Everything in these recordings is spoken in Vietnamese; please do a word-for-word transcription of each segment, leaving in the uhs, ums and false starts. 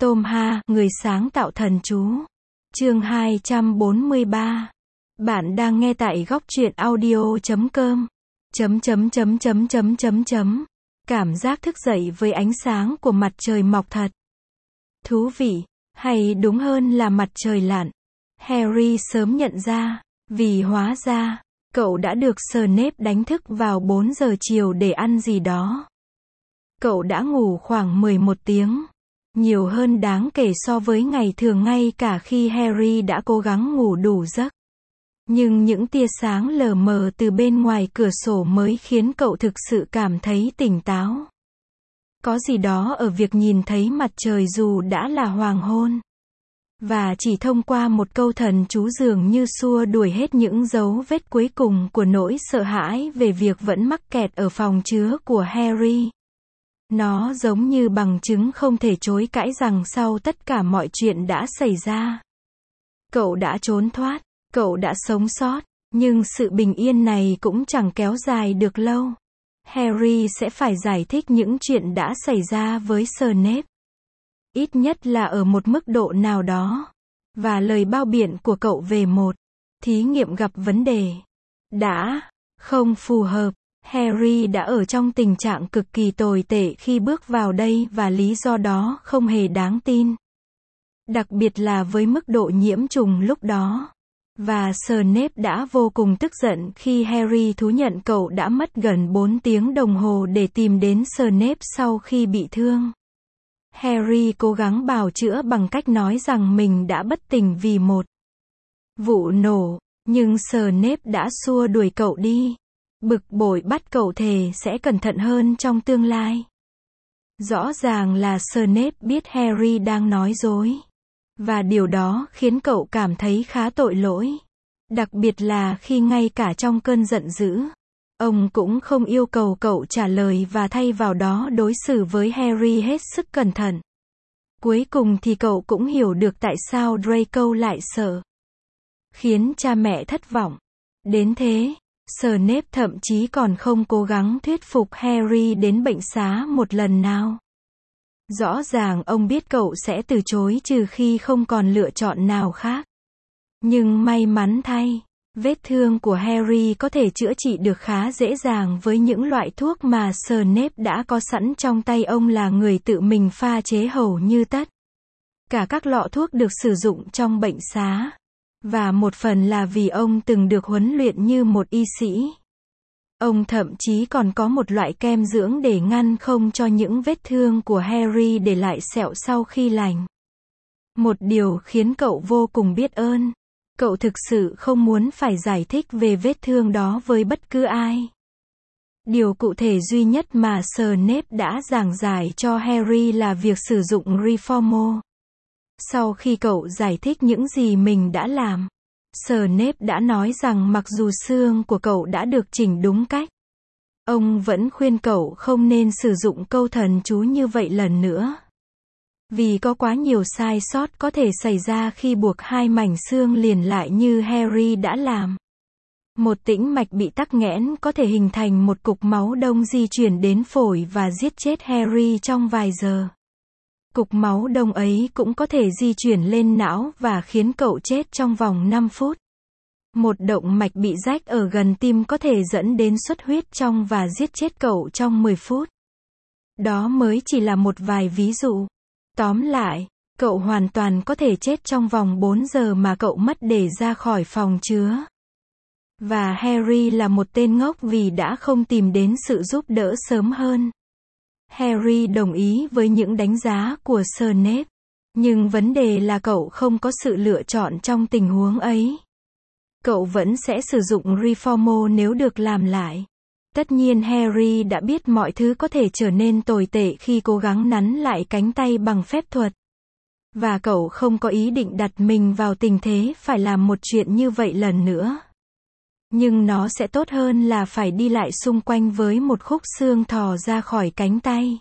Tom Ha, người sáng tạo thần chú. Chương hai trăm bốn mươi ba. Bạn đang nghe tại góc truyện audio chấm com. Chấm chấm chấm chấm chấm chấm chấm. Cảm giác thức dậy với ánh sáng của mặt trời mọc thật thú vị, hay đúng hơn là mặt trời lặn. Harry sớm nhận ra, vì hóa ra, cậu đã được Snape đánh thức vào bốn giờ chiều để ăn gì đó. Cậu đã ngủ khoảng mười một tiếng. Nhiều hơn đáng kể so với ngày thường ngay cả khi Harry đã cố gắng ngủ đủ giấc. Nhưng những tia sáng lờ mờ từ bên ngoài cửa sổ mới khiến cậu thực sự cảm thấy tỉnh táo. Có gì đó ở việc nhìn thấy mặt trời dù đã là hoàng hôn. Và chỉ thông qua một câu thần chú dường như xua đuổi hết những dấu vết cuối cùng của nỗi sợ hãi về việc vẫn mắc kẹt ở phòng chứa của Harry. Nó giống như bằng chứng không thể chối cãi rằng sau tất cả mọi chuyện đã xảy ra, cậu đã trốn thoát, cậu đã sống sót, nhưng sự bình yên này cũng chẳng kéo dài được lâu. Harry sẽ phải giải thích những chuyện đã xảy ra với Snape. Ít nhất là ở một mức độ nào đó. Và lời bao biện của cậu về một thí nghiệm gặp vấn đề đã không phù hợp. Harry đã ở trong tình trạng cực kỳ tồi tệ khi bước vào đây và lý do đó không hề đáng tin. Đặc biệt là với mức độ nhiễm trùng lúc đó. Và Snape đã vô cùng tức giận khi Harry thú nhận cậu đã mất gần bốn tiếng đồng hồ để tìm đến Snape sau khi bị thương. Harry cố gắng bào chữa bằng cách nói rằng mình đã bất tỉnh vì một vụ nổ, nhưng Snape đã xua đuổi cậu đi. Bực bội bắt cậu thề sẽ cẩn thận hơn trong tương lai. Rõ ràng là Snape biết Harry đang nói dối. Và điều đó khiến cậu cảm thấy khá tội lỗi. Đặc biệt là khi ngay cả trong cơn giận dữ, ông cũng không yêu cầu cậu trả lời và thay vào đó đối xử với Harry hết sức cẩn thận. Cuối cùng thì cậu cũng hiểu được tại sao Draco lại sợ, khiến cha mẹ thất vọng. Đến thế, Snape thậm chí còn không cố gắng thuyết phục Harry đến bệnh xá một lần nào. Rõ ràng ông biết cậu sẽ từ chối trừ khi không còn lựa chọn nào khác. Nhưng may mắn thay, vết thương của Harry có thể chữa trị được khá dễ dàng với những loại thuốc mà Snape đã có sẵn trong tay. Ông là người tự mình pha chế hầu như tất cả các lọ thuốc được sử dụng trong bệnh xá. Và một phần là vì ông từng được huấn luyện như một y sĩ. Ông thậm chí còn có một loại kem dưỡng để ngăn không cho những vết thương của Harry để lại sẹo sau khi lành. Một điều khiến cậu vô cùng biết ơn. Cậu thực sự không muốn phải giải thích về vết thương đó với bất cứ ai. Điều cụ thể duy nhất mà Snape đã giảng giải cho Harry là việc sử dụng Reformo. Sau khi cậu giải thích những gì mình đã làm, Snape đã nói rằng mặc dù xương của cậu đã được chỉnh đúng cách, ông vẫn khuyên cậu không nên sử dụng câu thần chú như vậy lần nữa. Vì có quá nhiều sai sót có thể xảy ra khi buộc hai mảnh xương liền lại như Harry đã làm. Một tĩnh mạch bị tắc nghẽn có thể hình thành một cục máu đông di chuyển đến phổi và giết chết Harry trong vài giờ. Cục máu đông ấy cũng có thể di chuyển lên não và khiến cậu chết trong vòng năm phút. Một động mạch bị rách ở gần tim có thể dẫn đến xuất huyết trong và giết chết cậu trong mười phút. Đó mới chỉ là một vài ví dụ. Tóm lại, cậu hoàn toàn có thể chết trong vòng bốn giờ mà cậu mất để ra khỏi phòng chứa. Và Harry là một tên ngốc vì đã không tìm đến sự giúp đỡ sớm hơn. Harry đồng ý với những đánh giá của Snape. Nhưng vấn đề là cậu không có sự lựa chọn trong tình huống ấy. Cậu vẫn sẽ sử dụng Reformo nếu được làm lại. Tất nhiên Harry đã biết mọi thứ có thể trở nên tồi tệ khi cố gắng nắn lại cánh tay bằng phép thuật. Và cậu không có ý định đặt mình vào tình thế phải làm một chuyện như vậy lần nữa. Nhưng nó sẽ tốt hơn là phải đi lại xung quanh với một khúc xương thò ra khỏi cánh tay.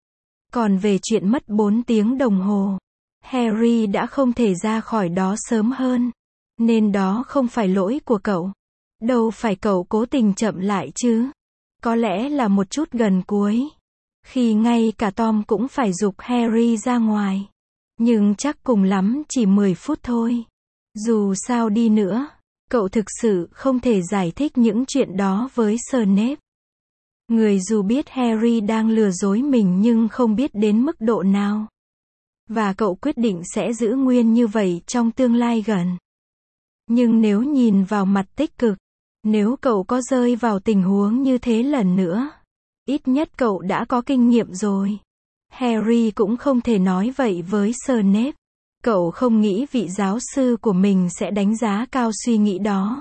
Còn về chuyện mất bốn tiếng đồng hồ, Harry đã không thể ra khỏi đó sớm hơn. Nên đó không phải lỗi của cậu. Đâu phải cậu cố tình chậm lại chứ. Có lẽ là một chút gần cuối, khi ngay cả Tom cũng phải giục Harry ra ngoài. Nhưng chắc cùng lắm chỉ mười phút thôi. Dù sao đi nữa, cậu thực sự không thể giải thích những chuyện đó với Snape. Người dù biết Harry đang lừa dối mình nhưng không biết đến mức độ nào. Và cậu quyết định sẽ giữ nguyên như vậy trong tương lai gần. Nhưng nếu nhìn vào mặt tích cực, nếu cậu có rơi vào tình huống như thế lần nữa, ít nhất cậu đã có kinh nghiệm rồi. Harry cũng không thể nói vậy với Snape. Cậu không nghĩ vị giáo sư của mình sẽ đánh giá cao suy nghĩ đó.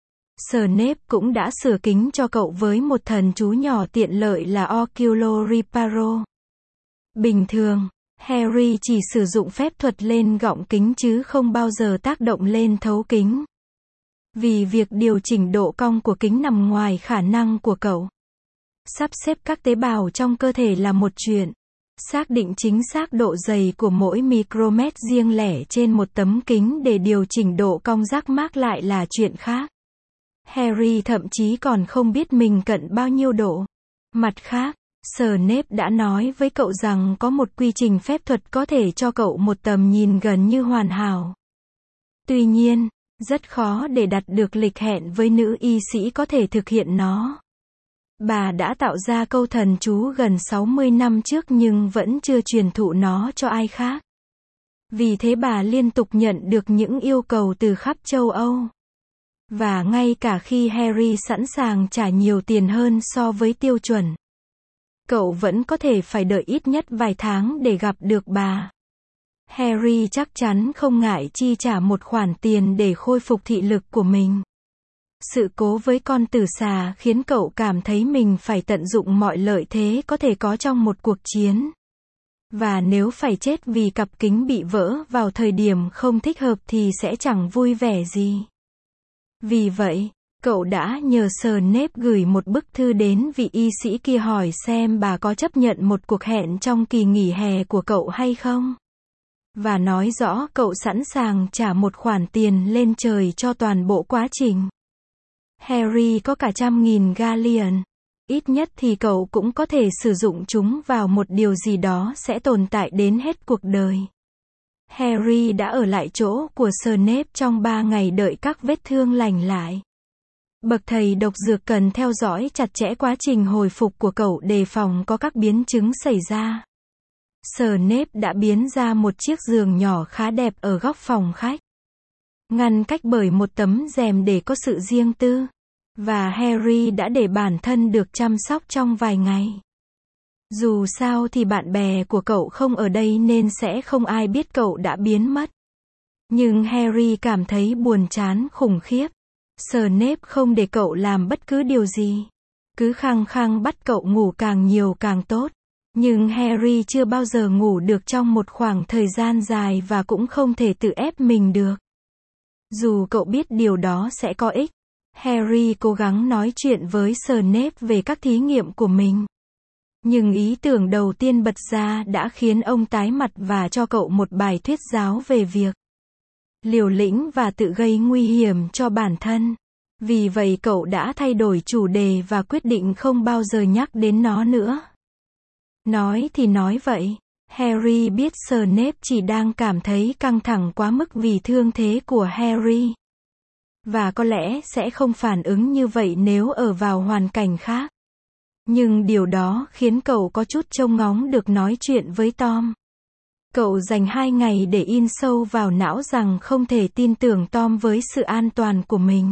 Snape cũng đã sửa kính cho cậu với một thần chú nhỏ tiện lợi là Oculo Reparo. Bình thường, Harry chỉ sử dụng phép thuật lên gọng kính chứ không bao giờ tác động lên thấu kính. Vì việc điều chỉnh độ cong của kính nằm ngoài khả năng của cậu. Sắp xếp các tế bào trong cơ thể là một chuyện. Xác định chính xác độ dày của mỗi micromet riêng lẻ trên một tấm kính để điều chỉnh độ cong giác mác lại là chuyện khác. Harry thậm chí còn không biết mình cận bao nhiêu độ. Mặt khác, Snape đã nói với cậu rằng có một quy trình phép thuật có thể cho cậu một tầm nhìn gần như hoàn hảo. Tuy nhiên, rất khó để đặt được lịch hẹn với nữ y sĩ có thể thực hiện nó. Bà đã tạo ra câu thần chú gần sáu mươi năm trước nhưng vẫn chưa truyền thụ nó cho ai khác. Vì thế bà liên tục nhận được những yêu cầu từ khắp châu Âu. Và ngay cả khi Harry sẵn sàng trả nhiều tiền hơn so với tiêu chuẩn, cậu vẫn có thể phải đợi ít nhất vài tháng để gặp được bà. Harry chắc chắn không ngại chi trả một khoản tiền để khôi phục thị lực của mình. Sự cố với con tử xà khiến cậu cảm thấy mình phải tận dụng mọi lợi thế có thể có trong một cuộc chiến. Và nếu phải chết vì cặp kính bị vỡ vào thời điểm không thích hợp thì sẽ chẳng vui vẻ gì. Vì vậy, cậu đã nhờ Snape gửi một bức thư đến vị y sĩ kia hỏi xem bà có chấp nhận một cuộc hẹn trong kỳ nghỉ hè của cậu hay không. Và nói rõ cậu sẵn sàng trả một khoản tiền lên trời cho toàn bộ quá trình. Harry có cả trăm nghìn galleon. Ít nhất thì cậu cũng có thể sử dụng chúng vào một điều gì đó sẽ tồn tại đến hết cuộc đời. Harry đã ở lại chỗ của Snape trong ba ngày đợi các vết thương lành lại. Bậc thầy độc dược cần theo dõi chặt chẽ quá trình hồi phục của cậu đề phòng có các biến chứng xảy ra. Snape đã biến ra một chiếc giường nhỏ khá đẹp ở góc phòng khách. Ngăn cách bởi một tấm rèm để có sự riêng tư. Và Harry đã để bản thân được chăm sóc trong vài ngày. Dù sao thì bạn bè của cậu không ở đây nên sẽ không ai biết cậu đã biến mất. Nhưng Harry cảm thấy buồn chán khủng khiếp. Snape không để cậu làm bất cứ điều gì. Cứ khăng khăng bắt cậu ngủ càng nhiều càng tốt. Nhưng Harry chưa bao giờ ngủ được trong một khoảng thời gian dài và cũng không thể tự ép mình được. Dù cậu biết điều đó sẽ có ích. Harry cố gắng nói chuyện với Snape về các thí nghiệm của mình. Nhưng ý tưởng đầu tiên bật ra đã khiến ông tái mặt và cho cậu một bài thuyết giáo về việc liều lĩnh và tự gây nguy hiểm cho bản thân. Vì vậy cậu đã thay đổi chủ đề và quyết định không bao giờ nhắc đến nó nữa. Nói thì nói vậy, Harry biết Snape chỉ đang cảm thấy căng thẳng quá mức vì thương thế của Harry. Và có lẽ sẽ không phản ứng như vậy nếu ở vào hoàn cảnh khác. Nhưng điều đó khiến cậu có chút trông ngóng được nói chuyện với Tom. Cậu dành hai ngày để in sâu vào não rằng không thể tin tưởng Tom với sự an toàn của mình.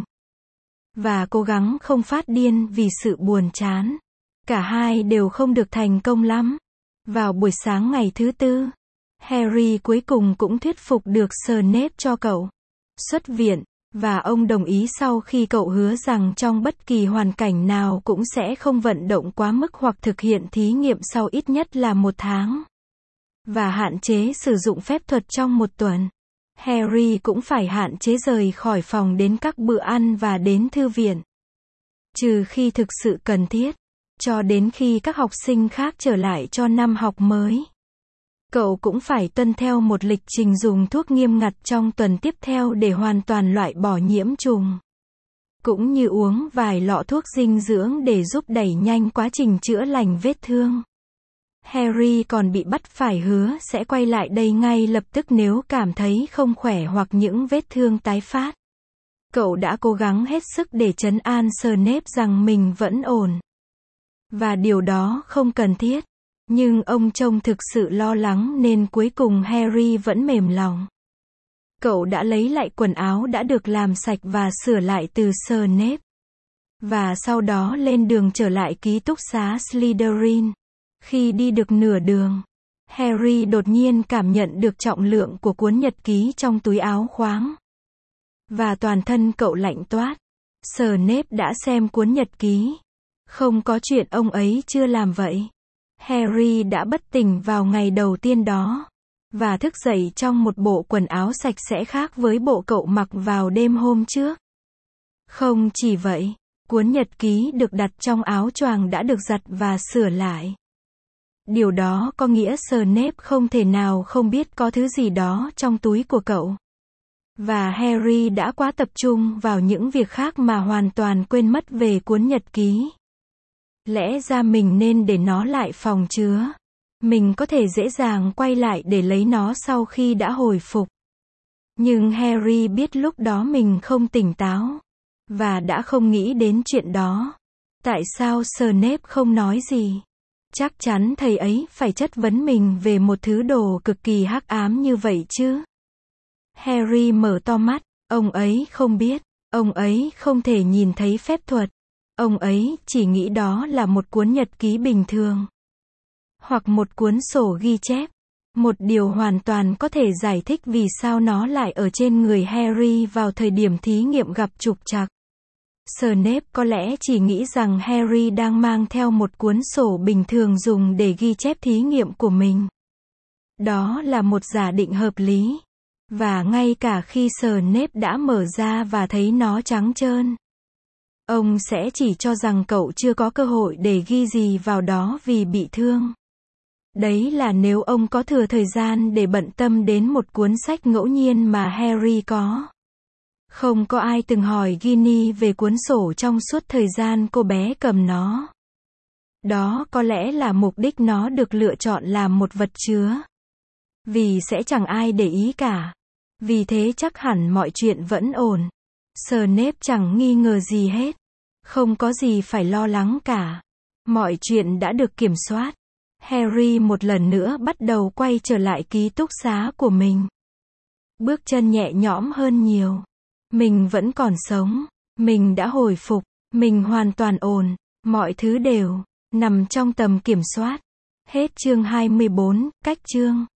Và cố gắng không phát điên vì sự buồn chán. Cả hai đều không được thành công lắm. Vào buổi sáng ngày thứ tư, Harry cuối cùng cũng thuyết phục được Snape cho cậu xuất viện. Và ông đồng ý sau khi cậu hứa rằng trong bất kỳ hoàn cảnh nào cũng sẽ không vận động quá mức hoặc thực hiện thí nghiệm sau ít nhất là một tháng. Và hạn chế sử dụng phép thuật trong một tuần. Harry cũng phải hạn chế rời khỏi phòng đến các bữa ăn và đến thư viện. Trừ khi thực sự cần thiết. Cho đến khi các học sinh khác trở lại cho năm học mới. Cậu cũng phải tuân theo một lịch trình dùng thuốc nghiêm ngặt trong tuần tiếp theo để hoàn toàn loại bỏ nhiễm trùng. Cũng như uống vài lọ thuốc dinh dưỡng để giúp đẩy nhanh quá trình chữa lành vết thương. Harry còn bị bắt phải hứa sẽ quay lại đây ngay lập tức nếu cảm thấy không khỏe hoặc những vết thương tái phát. Cậu đã cố gắng hết sức để trấn an Snape rằng mình vẫn ổn. Và điều đó không cần thiết. Nhưng ông trông thực sự lo lắng nên cuối cùng Harry vẫn mềm lòng. Cậu đã lấy lại quần áo đã được làm sạch và sửa lại từ Snape. Và sau đó lên đường trở lại ký túc xá Slytherin. Khi đi được nửa đường, Harry đột nhiên cảm nhận được trọng lượng của cuốn nhật ký trong túi áo khoáng. Và toàn thân cậu lạnh toát. Snape đã xem cuốn nhật ký. Không có chuyện ông ấy chưa làm vậy. Harry đã bất tỉnh vào ngày đầu tiên đó. Và thức dậy trong một bộ quần áo sạch sẽ khác với bộ cậu mặc vào đêm hôm trước. Không chỉ vậy, cuốn nhật ký được đặt trong áo choàng đã được giặt và sửa lại. Điều đó có nghĩa Snape không thể nào không biết có thứ gì đó trong túi của cậu. Và Harry đã quá tập trung vào những việc khác mà hoàn toàn quên mất về cuốn nhật ký. Lẽ ra mình nên để nó lại phòng chứa. Mình có thể dễ dàng quay lại để lấy nó sau khi đã hồi phục. Nhưng Harry biết lúc đó mình không tỉnh táo. Và đã không nghĩ đến chuyện đó. Tại sao Snape không nói gì? Chắc chắn thầy ấy phải chất vấn mình về một thứ đồ cực kỳ hắc ám như vậy chứ. Harry mở to mắt. Ông ấy không biết. Ông ấy không thể nhìn thấy phép thuật. Ông ấy chỉ nghĩ đó là một cuốn nhật ký bình thường. Hoặc một cuốn sổ ghi chép. Một điều hoàn toàn có thể giải thích vì sao nó lại ở trên người Harry vào thời điểm thí nghiệm gặp trục trặc. Snape có lẽ chỉ nghĩ rằng Harry đang mang theo một cuốn sổ bình thường dùng để ghi chép thí nghiệm của mình. Đó là một giả định hợp lý. Và ngay cả khi Snape đã mở ra và thấy nó trắng trơn, ông sẽ chỉ cho rằng cậu chưa có cơ hội để ghi gì vào đó vì bị thương. Đấy là nếu ông có thừa thời gian để bận tâm đến một cuốn sách ngẫu nhiên mà Harry có. Không có ai từng hỏi Ginny về cuốn sổ trong suốt thời gian cô bé cầm nó. Đó có lẽ là mục đích nó được lựa chọn làm một vật chứa. Vì sẽ chẳng ai để ý cả. Vì thế chắc hẳn mọi chuyện vẫn ổn. Snape chẳng nghi ngờ gì hết. Không có gì phải lo lắng cả. Mọi chuyện đã được kiểm soát. Harry một lần nữa bắt đầu quay trở lại ký túc xá của mình. Bước chân nhẹ nhõm hơn nhiều. Mình vẫn còn sống. Mình đã hồi phục. Mình hoàn toàn ổn. Mọi thứ đều nằm trong tầm kiểm soát. Hết chương hai mươi bốn, cách chương.